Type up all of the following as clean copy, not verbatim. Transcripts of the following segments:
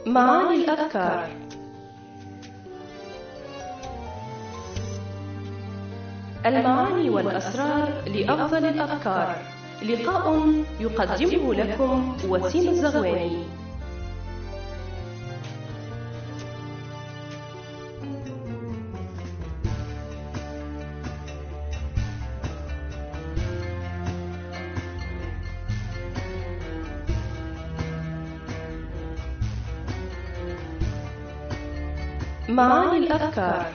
معاني الأذكار. المعاني والأسرار لأفضل الأذكار. لقاء يقدمه لكم وسيم الزغواني. معاني الأذكار.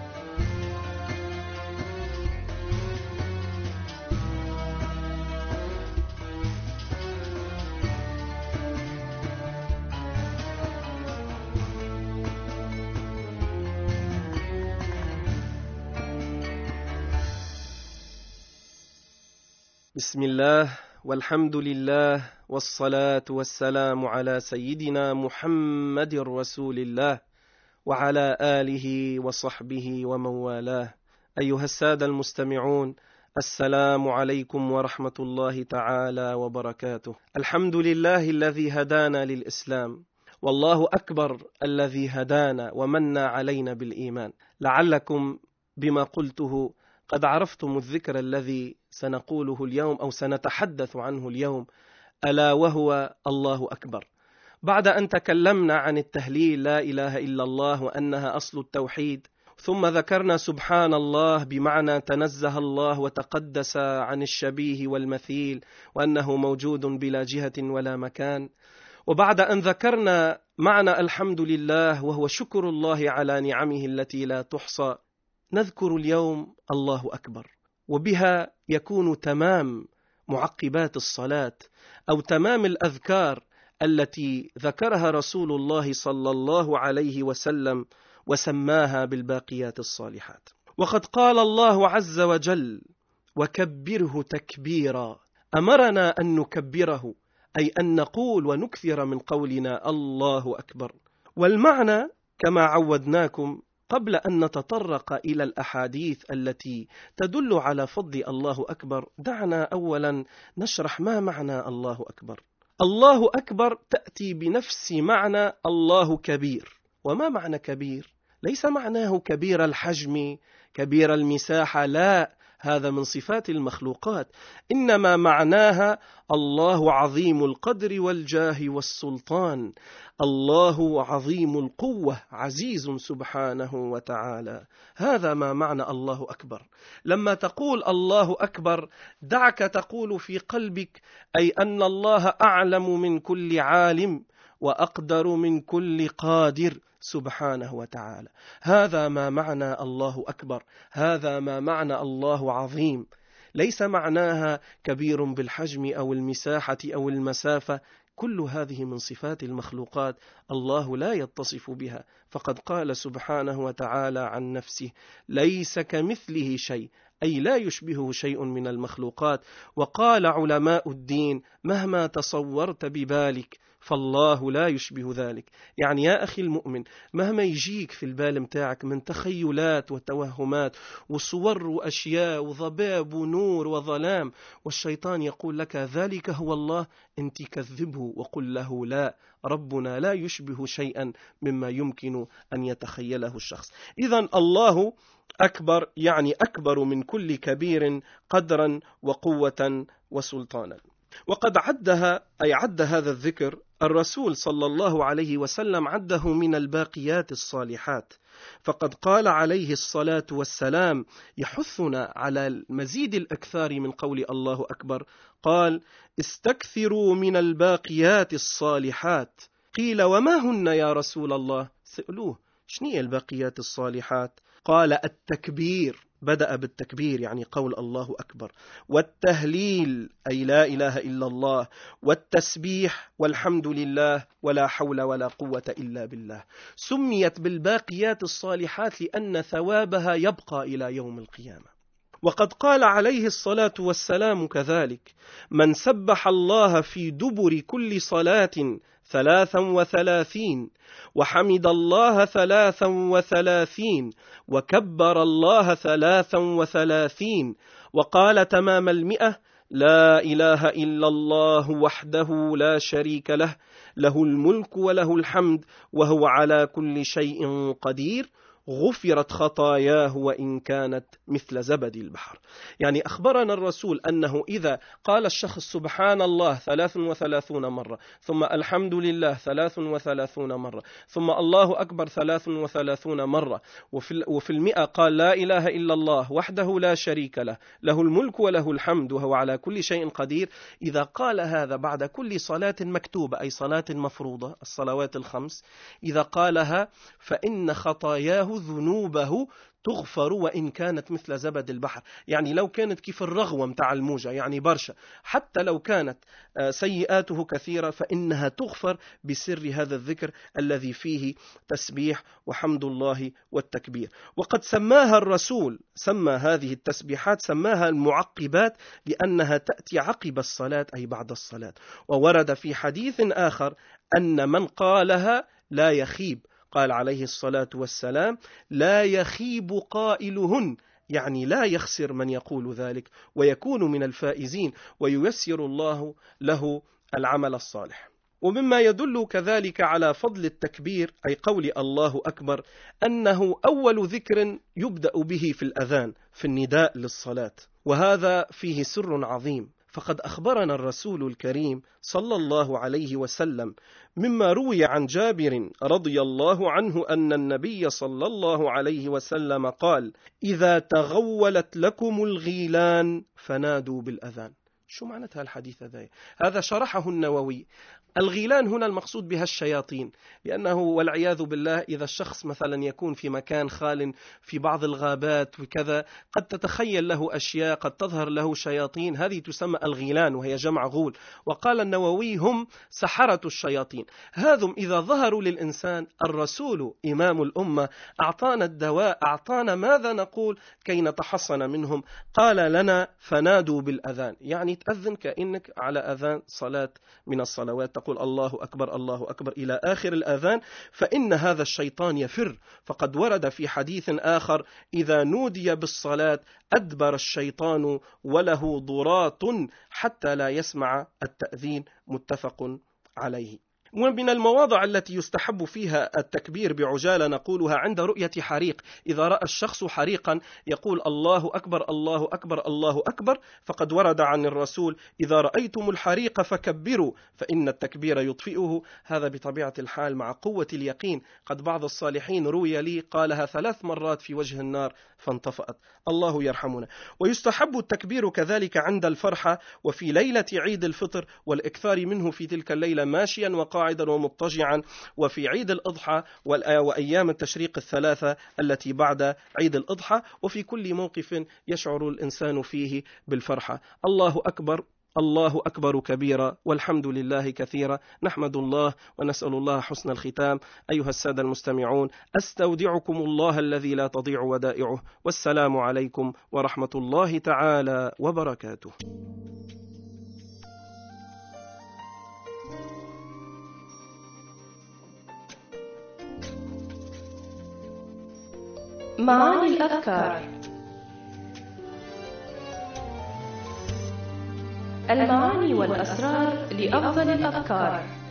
بسم الله والحمد لله والصلاة والسلام على سيدنا محمد رسول الله وعلى آله وصحبه ومن والاه. أيها السادة المستمعون، السلام عليكم ورحمة الله تعالى وبركاته. الحمد لله الذي هدانا للإسلام، والله أكبر الذي هدانا ومن علينا بالإيمان. لعلكم بما قلته قد عرفتم الذكر الذي سنقوله اليوم أو سنتحدث عنه اليوم، ألا وهو الله أكبر. بعد أن تكلمنا عن التهليل لا إله إلا الله وأنها أصل التوحيد، ثم ذكرنا سبحان الله بمعنى تنزه الله وتقدس عن الشبيه والمثيل وأنه موجود بلا جهة ولا مكان، وبعد أن ذكرنا معنى الحمد لله وهو شكر الله على نعمه التي لا تحصى، نذكر اليوم الله أكبر، وبها يكون تمام معقبات الصلاة أو تمام الأذكار التي ذكرها رسول الله صلى الله عليه وسلم وسماها بالباقيات الصالحات. وقد قال الله عز وجل: وكبره تكبيرا. أمرنا أن نكبره، أي أن نقول ونكثر من قولنا الله أكبر. والمعنى كما عودناكم قبل أن نتطرق إلى الأحاديث التي تدل على فضل الله أكبر، دعنا أولا نشرح ما معنى الله أكبر. الله أكبر تأتي بنفس معنى الله كبير. وما معنى كبير؟ ليس معناه كبير الحجم كبير المساحة، لا، هذا من صفات المخلوقات، إنما معناها الله عظيم القدر والجاه والسلطان، الله عظيم القوة عزيز سبحانه وتعالى. هذا ما معنى الله أكبر. لما تقول الله أكبر دعك تقول في قلبك أي أن الله أعلم من كل عالم وأقدر من كل قادر سبحانه وتعالى. هذا ما معنى الله أكبر، هذا ما معنى الله عظيم. ليس معناها كبير بالحجم أو المساحة أو المسافة، كل هذه من صفات المخلوقات الله لا يتصف بها، فقد قال سبحانه وتعالى عن نفسه: ليس كمثله شيء، أي لا يشبهه شيء من المخلوقات. وقال علماء الدين: مهما تصورت ببالك فالله لا يشبه ذلك. يعني يا أخي المؤمن، مهما يجيك في البال متاعك من تخيلات وتوهمات وصور وأشياء وضباب ونور وظلام، والشيطان يقول لك ذلك هو الله، أنت كذبه وقل له لا، ربنا لا يشبه شيئا مما يمكن أن يتخيله الشخص. إذن الله أكبر يعني أكبر من كل كبير قدرا وقوة وسلطانا. وقد عد هذا الذكر الرسول صلى الله عليه وسلم، عده من الباقيات الصالحات، فقد قال عليه الصلاة والسلام يحثنا على المزيد الأكثر من قول الله أكبر. قال: استكثروا من الباقيات الصالحات. قيل: وما هن يا رسول الله؟ سألوه: شنو الباقيات الصالحات؟ قال: التكبير، بدأ بالتكبير يعني قول الله أكبر، والتهليل أي لا إله إلا الله، والتسبيح والحمد لله ولا حول ولا قوة إلا بالله. سميت بالباقيات الصالحات لأن ثوابها يبقى إلى يوم القيامة. وقد قال عليه الصلاة والسلام كذلك: من سبح الله في دبر كل صلاة 33 وحمد الله 33 وكبر الله 33 وقال تمام 100 لا إله إلا الله وحده لا شريك له، له الملك وله الحمد وهو على كل شيء قدير، غفرت خطاياه وإن كانت مثل زبد البحر. يعني أخبرنا الرسول أنه إذا قال الشخص سبحان الله 33 مرة، ثم الحمد لله 33 مرة، ثم الله أكبر 33 مرة، وفي 100 قال لا إله إلا الله وحده لا شريك له، له الملك وله الحمد وهو على كل شيء قدير. إذا قال هذا بعد كل صلاة مكتوبة، أي صلاة مفروضة، الصلوات الخمس، إذا قالها فإن خطاياه ذنوبه تغفر وإن كانت مثل زبد البحر. يعني لو كانت كيف الرغوة متاع الموجة، يعني برشا، حتى لو كانت سيئاته كثيرة فإنها تغفر بسر هذا الذكر الذي فيه تسبيح وحمد الله والتكبير. وقد سماها الرسول، سمى هذه التسبيحات سماها المعقبات، لأنها تأتي عقب الصلاة أي بعد الصلاة. وورد في حديث آخر أن من قالها لا يخيب، قال عليه الصلاة والسلام لا يخيب قائلهن، يعني لا يخسر من يقول ذلك ويكون من الفائزين، وييسر الله له العمل الصالح. ومما يدل كذلك على فضل التكبير أي قول الله أكبر أنه أول ذكر يبدأ به في الأذان في النداء للصلاة، وهذا فيه سر عظيم. فقد أخبرنا الرسول الكريم صلى الله عليه وسلم مما روي عن جابر رضي الله عنه أن النبي صلى الله عليه وسلم قال: إذا تغولت لكم الغيلان فنادوا بالأذان. شو معناتها الحديث هذا شرحه النووي. الغيلان هنا المقصود بها الشياطين، لأنه والعياذ بالله إذا الشخص مثلا يكون في مكان خال في بعض الغابات وكذا، قد تتخيل له أشياء، قد تظهر له شياطين، هذه تسمى الغيلان وهي جمع غول. وقال النووي هم سحرة الشياطين. هذم إذا ظهروا للإنسان، الرسول إمام الأمة أعطانا الدواء، أعطانا ماذا نقول كي نتحصن منهم. قال لنا فنادوا بالأذان، يعني تأذن كأنك على أذان صلاة من الصلوات، تقول الله أكبر الله أكبر إلى آخر الأذان، فإن هذا الشيطان يفر. فقد ورد في حديث آخر: إذا نودي بالصلاة أدبر الشيطان وله ضراط حتى لا يسمع التأذين، متفق عليه. ومن المواضع التي يستحب فيها التكبير بعجالة نقولها عند رؤية حريق. إذا رأى الشخص حريقا يقول الله أكبر الله أكبر الله أكبر. فقد ورد عن الرسول: إذا رأيتم الحريق فكبروا فإن التكبير يطفئه. هذا بطبيعة الحال مع قوة اليقين. قد بعض الصالحين روي لي قالها 3 مرات في وجه النار فانطفأت. الله يرحمنا. ويستحب التكبير كذلك عند الفرحة وفي ليلة عيد الفطر، والإكثار منه في تلك الليلة ماشيا وقاعدا ومضطجعا، وفي عيد الأضحى وأيام التشريق 3 التي بعد عيد الأضحى، وفي كل موقف يشعر الإنسان فيه بالفرحة. الله أكبر الله أكبر كبيرا والحمد لله كثيرا. نحمد الله ونسأل الله حسن الختام. أيها السادة المستمعون، أستودعكم الله الذي لا تضيع ودائعه، والسلام عليكم ورحمة الله تعالى وبركاته. معاني الأذكار. المعاني والأسرار لأفضل الأذكار.